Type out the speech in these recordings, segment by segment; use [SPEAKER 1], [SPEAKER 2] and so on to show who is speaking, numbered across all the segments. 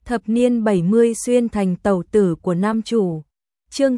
[SPEAKER 1] Thập niên 70 xuyên thành tẩu tử của nam chủ. Chương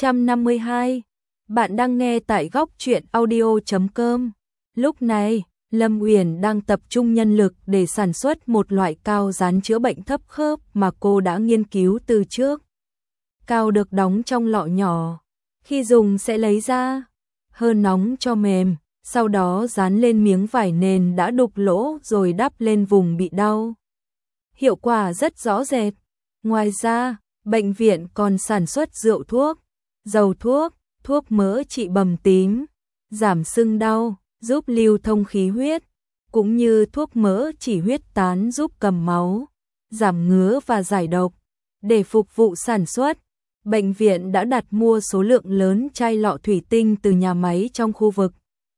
[SPEAKER 1] 852. Bạn đang nghe tại góc truyện audio.com. Lúc này, Lâm Uyển đang tập trung nhân lực để sản xuất một loại cao dán chữa bệnh thấp khớp mà cô đã nghiên cứu từ trước. Cao được đóng trong lọ nhỏ, khi dùng sẽ lấy ra, hơi nóng cho mềm, sau đó dán lên miếng vải nền đã đục lỗ rồi đắp lên vùng bị đau. Hiệu quả rất rõ rệt. Ngoài ra, bệnh viện còn sản xuất rượu thuốc, dầu thuốc, thuốc mỡ trị bầm tím, giảm sưng đau, giúp lưu thông khí huyết, cũng như thuốc mỡ chỉ huyết tán giúp cầm máu, giảm ngứa và giải độc. Để phục vụ sản xuất, bệnh viện đã đặt mua số lượng lớn chai lọ thủy tinh từ nhà máy trong khu vực,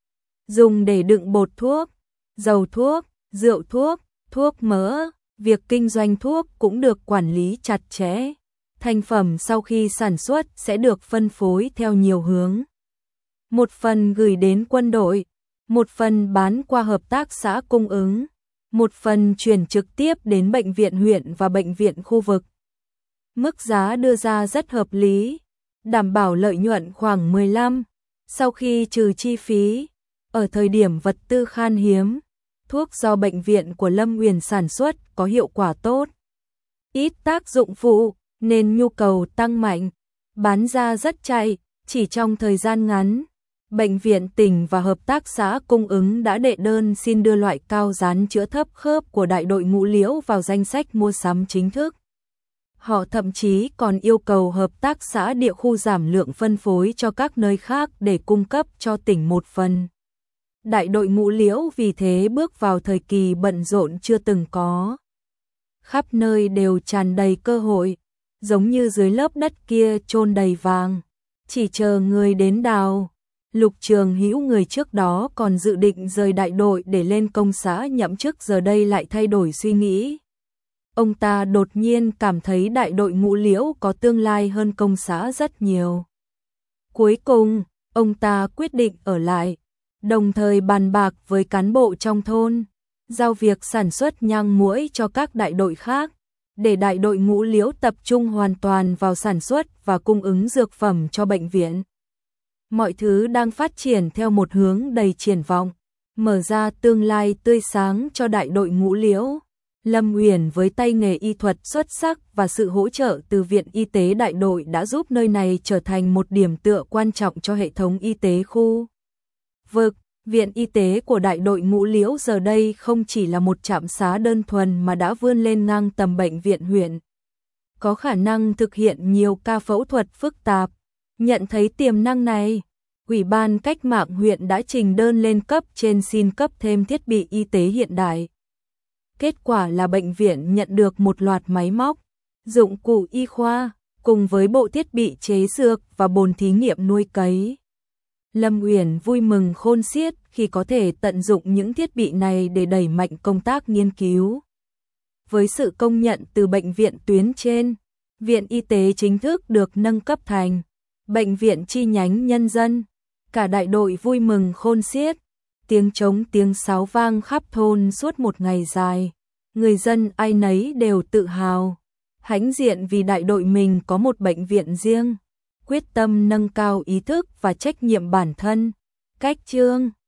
[SPEAKER 1] dùng để đựng bột thuốc, dầu thuốc, rượu thuốc, thuốc mỡ. Việc kinh doanh thuốc cũng được quản lý chặt chẽ. Thành phẩm sau khi sản xuất sẽ được phân phối theo nhiều hướng. Một phần gửi đến quân đội, một phần bán qua hợp tác xã cung ứng, một phần chuyển trực tiếp đến bệnh viện huyện và bệnh viện khu vực. Mức giá đưa ra rất hợp lý, đảm bảo lợi nhuận khoảng 15, sau khi trừ chi phí. Ở thời điểm vật tư khan hiếm, thuốc do bệnh viện của Lâm Uyển sản xuất có hiệu quả tốt, ít tác dụng phụ, nên nhu cầu tăng mạnh, bán ra rất chạy. Chỉ trong thời gian ngắn, bệnh viện tỉnh và hợp tác xã cung ứng đã đệ đơn xin đưa loại cao dán chữa thấp khớp của đại đội Ngũ Liễu vào danh sách mua sắm chính thức. Họ thậm chí còn yêu cầu hợp tác xã địa khu giảm lượng phân phối cho các nơi khác để cung cấp cho tỉnh một phần. Đại đội Ngũ Liễu vì thế bước vào thời kỳ bận rộn chưa từng có. Khắp nơi đều tràn đầy cơ hội, giống như dưới lớp đất kia chôn đầy vàng, chỉ chờ người đến đào. Lục Trường Hữu, người trước đó còn dự định rời đại đội để lên công xã nhậm chức, giờ đây lại thay đổi suy nghĩ. Ông ta đột nhiên cảm thấy đại đội Ngũ Liễu có tương lai hơn công xã rất nhiều. Cuối cùng, ông ta quyết định ở lại, đồng thời bàn bạc với cán bộ trong thôn, giao việc sản xuất nhang muỗi cho các đại đội khác, để đại đội Ngũ Liễu tập trung hoàn toàn vào sản xuất và cung ứng dược phẩm cho bệnh viện. Mọi thứ đang phát triển theo một hướng đầy triển vọng, mở ra tương lai tươi sáng cho đại đội Ngũ Liễu. Lâm Uyển với tay nghề y thuật xuất sắc và sự hỗ trợ từ Viện Y tế đại đội đã giúp nơi này trở thành một điểm tựa quan trọng cho hệ thống y tế khu vực. Viện Y tế của đại đội Ngũ Liễu giờ đây không chỉ là một trạm xá đơn thuần mà đã vươn lên ngang tầm bệnh viện huyện, có khả năng thực hiện nhiều ca phẫu thuật phức tạp. Nhận thấy tiềm năng này, Ủy ban Cách mạng huyện đã trình đơn lên cấp trên xin cấp thêm thiết bị y tế hiện đại. Kết quả là bệnh viện nhận được một loạt máy móc, dụng cụ y khoa, cùng với bộ thiết bị chế dược và bồn thí nghiệm nuôi cấy. Lâm Uyển vui mừng khôn xiết khi có thể tận dụng những thiết bị này để đẩy mạnh công tác nghiên cứu. Với sự công nhận từ bệnh viện tuyến trên, Viện Y tế chính thức được nâng cấp thành bệnh viện chi nhánh nhân dân. Cả đại đội vui mừng khôn xiết, tiếng trống tiếng sáo vang khắp thôn suốt một ngày dài. Người dân ai nấy đều tự hào, hãnh diện vì đại đội mình có một bệnh viện riêng, quyết tâm nâng cao ý thức và trách nhiệm bản thân. Cách chương